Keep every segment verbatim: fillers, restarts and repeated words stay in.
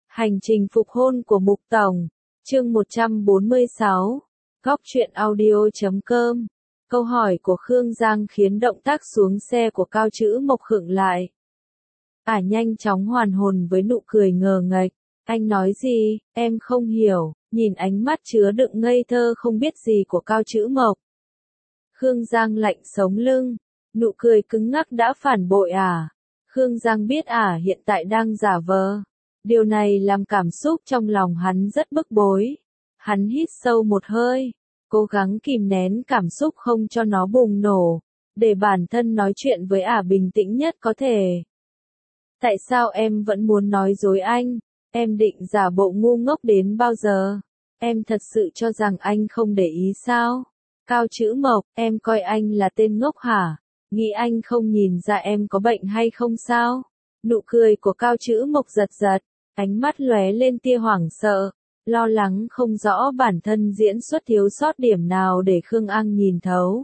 Hành trình phục hôn của Mục Tổng, chương một trăm bốn mươi sáu, góc truyện audio chấm com. Câu hỏi của Khương Giang khiến động tác xuống xe của Cao Chữ Mộc khựng lại. Ả nhanh chóng hoàn hồn với nụ cười ngờ nghệch. Anh nói gì, em không hiểu, nhìn ánh mắt chứa đựng ngây thơ không biết gì của Cao Chữ Mộc. Khương Giang lạnh sống lưng, nụ cười cứng ngắc đã phản bội ả. Khương Giang biết ả hiện tại đang giả vờ. Điều này làm cảm xúc trong lòng hắn rất bức bối. Hắn hít sâu một hơi, cố gắng kìm nén cảm xúc không cho nó bùng nổ, để bản thân nói chuyện với ả bình tĩnh nhất có thể. Tại sao em vẫn muốn nói dối anh? Em định giả bộ ngu ngốc đến bao giờ? Em thật sự cho rằng anh không để ý sao? Cao Chữ Mộc, em coi anh là tên ngốc hả? Nghĩ anh không nhìn ra em có bệnh hay không sao? Nụ cười của Cao Chữ Mộc giật giật, ánh mắt lóe lên tia hoảng sợ, lo lắng không rõ bản thân diễn xuất thiếu sót điểm nào để Khương Ang nhìn thấu.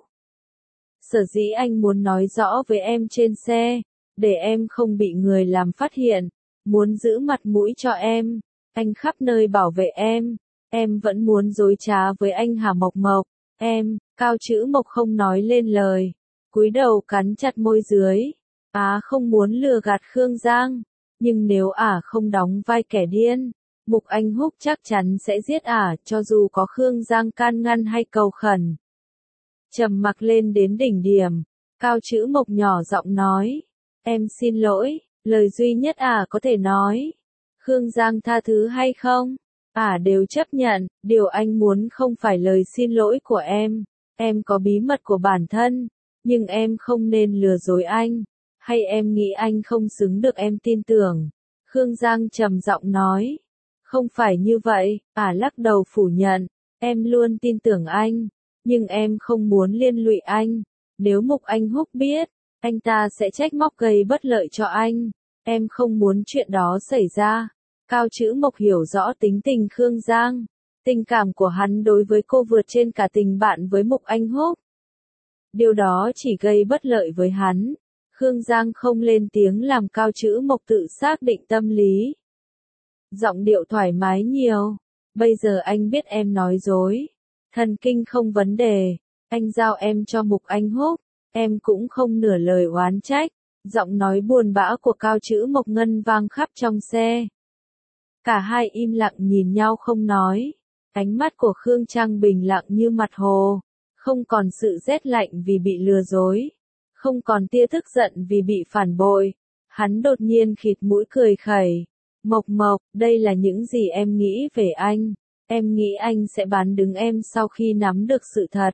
Sở dĩ anh muốn nói rõ với em trên xe, để em không bị người làm phát hiện, muốn giữ mặt mũi cho em, anh khắp nơi bảo vệ em, em vẫn muốn dối trá với anh hả Mộc Mộc, em, Cao Chữ Mộc không nói lên lời, cúi đầu cắn chặt môi dưới, á không muốn lừa gạt Khương Giang, nhưng nếu ả không đóng vai kẻ điên, Mục Anh Húc chắc chắn sẽ giết ả cho dù có Khương Giang can ngăn hay cầu khẩn. Trầm mặc lên đến đỉnh điểm, Cao Chữ Mộc nhỏ giọng nói, em xin lỗi, lời duy nhất ả có thể nói. Khương Giang tha thứ hay không? Ả đều chấp nhận, điều anh muốn không phải lời xin lỗi của em, em có bí mật của bản thân, nhưng em không nên lừa dối anh, hay em nghĩ anh không xứng được em tin tưởng. Khương Giang trầm giọng nói, không phải như vậy, ả lắc đầu phủ nhận, em luôn tin tưởng anh, nhưng em không muốn liên lụy anh, nếu Mục Anh Húc biết, anh ta sẽ trách móc gây bất lợi cho anh, em không muốn chuyện đó xảy ra. Cao Chữ Mộc hiểu rõ tính tình Khương Giang, tình cảm của hắn đối với cô vượt trên cả tình bạn với Mục Anh Húc. Điều đó chỉ gây bất lợi với hắn. Khương Giang không lên tiếng làm Cao Chữ Mộc tự xác định tâm lý. Giọng điệu thoải mái nhiều, bây giờ anh biết em nói dối, thần kinh không vấn đề, anh giao em cho Mục Anh Húc, em cũng không nửa lời oán trách. Giọng nói buồn bã của Cao Chữ Mộc ngân vang khắp trong xe. Cả hai im lặng nhìn nhau không nói, ánh mắt của Khương Trang bình lặng như mặt hồ, không còn sự rét lạnh vì bị lừa dối, không còn tia tức giận vì bị phản bội. Hắn đột nhiên khịt mũi cười khẩy, Mộc Mộc, đây là những gì em nghĩ về anh, em nghĩ anh sẽ bán đứng em sau khi nắm được sự thật.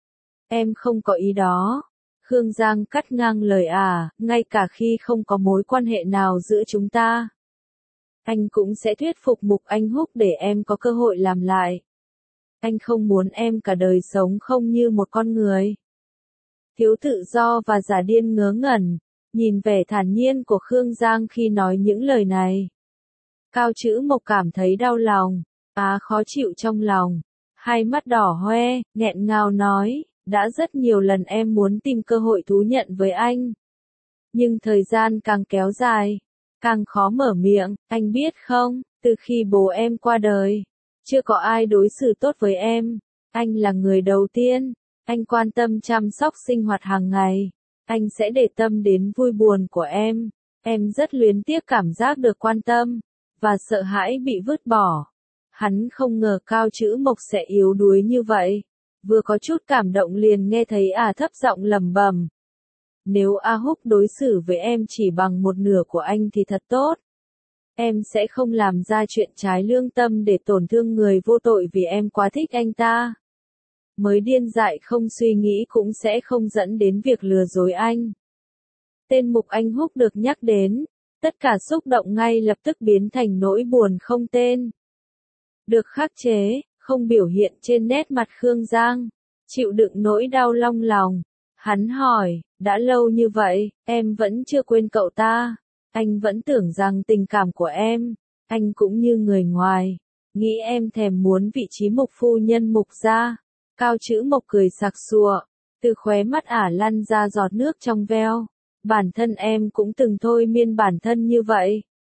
Em không có ý đó. Khương Giang cắt ngang lời ả, ngay cả khi không có mối quan hệ nào giữa chúng ta, anh cũng sẽ thuyết phục Mục Anh Húc để em có cơ hội làm lại. Anh không muốn em cả đời sống không như một con người. Thiếu tự do và giả điên ngớ ngẩn, nhìn vẻ thản nhiên của Khương Giang khi nói những lời này. Cao Chữ Mộc cảm thấy đau lòng, á khó chịu trong lòng, hai mắt đỏ hoe, nghẹn ngào nói, đã rất nhiều lần em muốn tìm cơ hội thú nhận với anh. Nhưng thời gian càng kéo dài, càng khó mở miệng, anh biết không, từ khi bố em qua đời, chưa có ai đối xử tốt với em, anh là người đầu tiên, anh quan tâm chăm sóc sinh hoạt hàng ngày, anh sẽ để tâm đến vui buồn của em, em rất luyến tiếc cảm giác được quan tâm, và sợ hãi bị vứt bỏ. Hắn không ngờ Cao Chữ Mộc sẽ yếu đuối như vậy, vừa có chút cảm động liền nghe thấy ả thấp giọng lẩm bẩm. Nếu A Húc đối xử với em chỉ bằng một nửa của anh thì thật tốt. Em sẽ không làm ra chuyện trái lương tâm để tổn thương người vô tội vì em quá thích anh ta. Mới điên dại không suy nghĩ cũng sẽ không dẫn đến việc lừa dối anh. Tên Mục Anh Húc được nhắc đến, tất cả xúc động ngay lập tức biến thành nỗi buồn không tên. Được khắc chế, không biểu hiện trên nét mặt Khương Giang, chịu đựng nỗi đau long lòng. Hắn hỏi, đã lâu như vậy, em vẫn chưa quên cậu ta, anh vẫn tưởng rằng tình cảm của em, anh cũng như người ngoài, nghĩ em thèm muốn vị trí Mục phu nhân Mục gia. Cao Chữ Mộc cười sặc sụa, từ khóe mắt ả lăn ra giọt nước trong veo, bản thân em cũng từng thôi miên bản thân như vậy,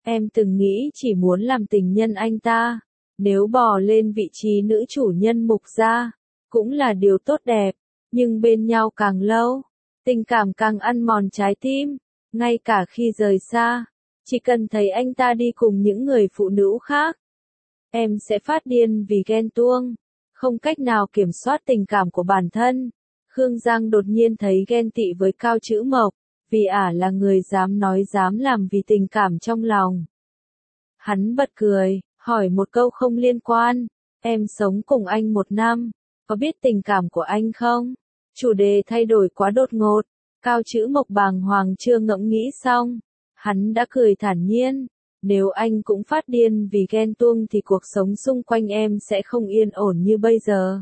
Em từng nghĩ chỉ muốn làm tình nhân anh ta, nếu bò lên vị trí nữ chủ nhân Mục gia, cũng là điều tốt đẹp, nhưng bên nhau càng lâu, tình cảm càng ăn mòn trái tim, ngay cả khi rời xa, chỉ cần thấy anh ta đi cùng những người phụ nữ khác, em sẽ phát điên vì ghen tuông, không cách nào kiểm soát tình cảm của bản thân. Khương Giang đột nhiên thấy ghen tị với Cao Chữ Mộc, vì ả là người dám nói dám làm vì tình cảm trong lòng. Hắn bật cười, hỏi một câu không liên quan, em sống cùng anh một năm, có biết tình cảm của anh không? Chủ đề thay đổi quá đột ngột, Cao Chữ Mộc bàng hoàng chưa ngẫm nghĩ xong, hắn đã cười thản nhiên, nếu anh cũng phát điên vì ghen tuông thì cuộc sống xung quanh em sẽ không yên ổn như bây giờ.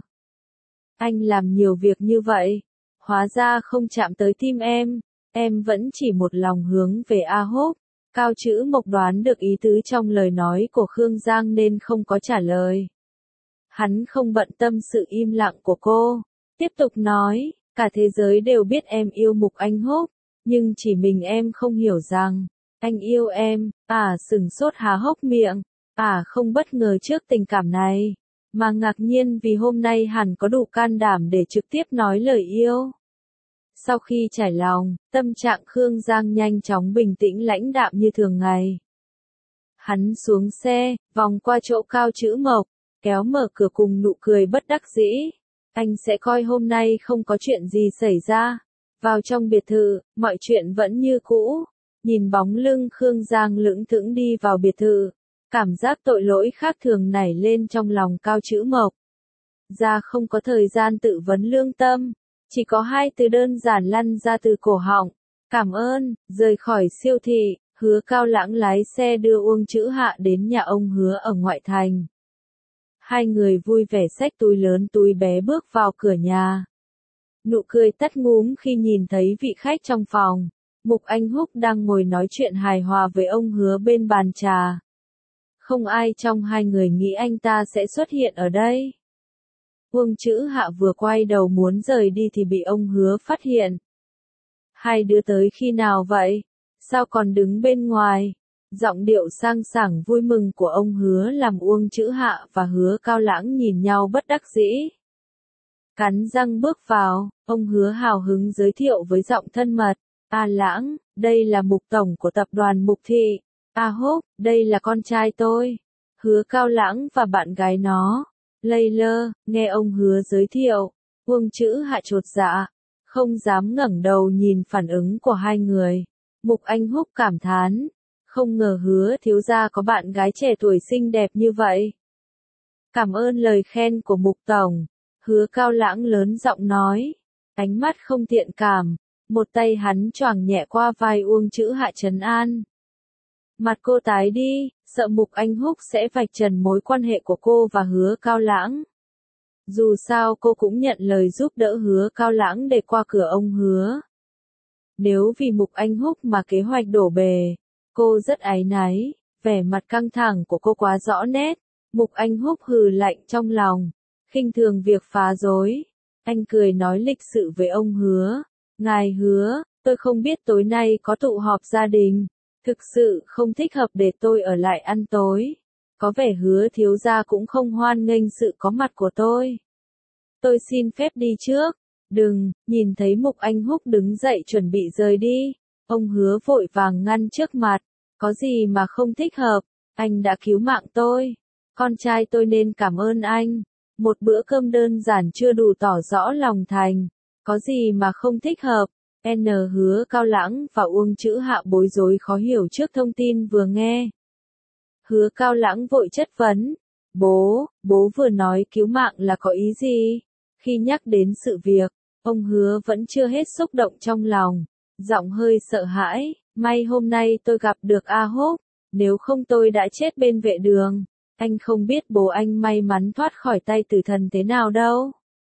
Anh làm nhiều việc như vậy, hóa ra không chạm tới tim em, em vẫn chỉ một lòng hướng về A Húc. Cao Chữ Mộc đoán được ý tứ trong lời nói của Khương Giang nên không có trả lời. Hắn không bận tâm sự im lặng của cô, tiếp tục nói, cả thế giới đều biết em yêu Mục Anh Húc, nhưng chỉ mình em không hiểu rằng, anh yêu em. À sừng sốt há hốc miệng, à không bất ngờ trước tình cảm này, mà ngạc nhiên vì hôm nay hẳn có đủ can đảm để trực tiếp nói lời yêu. Sau khi trải lòng, tâm trạng Khương Giang nhanh chóng bình tĩnh lãnh đạm như thường ngày. Hắn xuống xe, vòng qua chỗ Cao Chữ Mộc, kéo mở cửa cùng nụ cười bất đắc dĩ. Anh sẽ coi hôm nay không có chuyện gì xảy ra. Vào trong biệt thự, mọi chuyện vẫn như cũ. Nhìn bóng lưng Khương Giang lững thững đi vào biệt thự, cảm giác tội lỗi khác thường nảy lên trong lòng Cao Chữ Mộc. Ra không có thời gian tự vấn lương tâm, chỉ có hai từ đơn giản lăn ra từ cổ họng. Cảm ơn. Rời khỏi siêu thị, Hứa Cao Lãng lái xe đưa Uông Chữ Hạ đến nhà ông Hứa ở ngoại thành. Hai người vui vẻ xách túi lớn túi bé bước vào cửa nhà. Nụ cười tắt ngúm khi nhìn thấy vị khách trong phòng. Mục Anh Húc đang ngồi nói chuyện hài hòa với ông Hứa bên bàn trà. Không ai trong hai người nghĩ anh ta sẽ xuất hiện ở đây. Uông Chữ Hạ vừa quay đầu muốn rời đi thì bị ông Hứa phát hiện. Hai đứa tới khi nào vậy? Sao còn đứng bên ngoài? Giọng điệu sang sảng vui mừng của ông Hứa làm Uông Chữ Hạ và Hứa Cao Lãng nhìn nhau bất đắc dĩ. Cắn răng bước vào, ông Hứa hào hứng giới thiệu với giọng thân mật. A Lãng, đây là Mục tổng của tập đoàn Mục Thị. A Húc, đây là con trai tôi. Hứa Cao Lãng và bạn gái nó. Lây lơ, nghe ông Hứa giới thiệu, Uông Chữ Hạ chột dạ, không dám ngẩng đầu nhìn phản ứng của hai người. Mục Anh Húc cảm thán, không ngờ Hứa thiếu gia có bạn gái trẻ tuổi xinh đẹp như vậy. Cảm ơn lời khen của Mục tổng. Hứa Cao Lãng lớn giọng nói, ánh mắt không thiện cảm, một tay hắn choàng nhẹ qua vai Uông Chữ Hạ trấn an. Mặt cô tái đi, sợ Mục Anh Húc sẽ vạch trần mối quan hệ của cô và Hứa Cao Lãng. Dù sao cô cũng nhận lời giúp đỡ Hứa Cao Lãng để qua cửa ông Hứa. Nếu vì Mục Anh Húc mà kế hoạch đổ bể, cô rất áy náy, vẻ mặt căng thẳng của cô quá rõ nét. Mục Anh Húc hừ lạnh trong lòng, khinh thường việc phá rối. Anh cười nói lịch sự với ông Hứa. Ngài Hứa, tôi không biết tối nay có tụ họp gia đình. Thực sự không thích hợp để tôi ở lại ăn tối. Có vẻ Hứa thiếu gia cũng không hoan nghênh sự có mặt của tôi. Tôi xin phép đi trước. Đừng, nhìn thấy Mục Anh Húc đứng dậy chuẩn bị rời đi. Ông Hứa vội vàng ngăn trước mặt. Có gì mà không thích hợp, anh đã cứu mạng tôi. Con trai tôi nên cảm ơn anh. Một bữa cơm đơn giản chưa đủ tỏ rõ lòng thành. Có gì mà không thích hợp. N Hứa Cao Lãng và Uông Chữ Hạ bối rối khó hiểu trước thông tin vừa nghe. Hứa Cao Lãng vội chất vấn. Bố, bố vừa nói cứu mạng là có ý gì? Khi nhắc đến sự việc, ông Hứa vẫn chưa hết xúc động trong lòng. Giọng hơi sợ hãi. May hôm nay tôi gặp được A Húc. Nếu không tôi đã chết bên vệ đường. Anh không biết bố anh may mắn thoát khỏi tay tử thần thế nào đâu.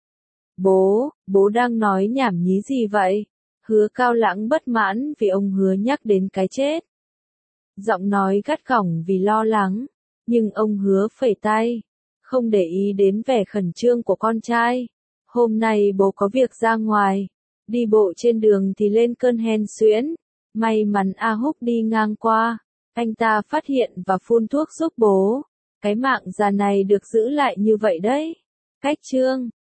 Bố, bố đang nói nhảm nhí gì vậy? Hứa Cao Lãng bất mãn vì ông Hứa nhắc đến cái chết. Giọng nói gắt gỏng vì lo lắng, nhưng ông Hứa phẩy tay, không để ý đến vẻ khẩn trương của con trai. Hôm nay bố có việc ra ngoài, đi bộ trên đường thì lên cơn hen suyễn, may mắn A Húc đi ngang qua, Anh ta phát hiện và phun thuốc giúp bố. Cái mạng già này được giữ lại như vậy đấy. Cách chương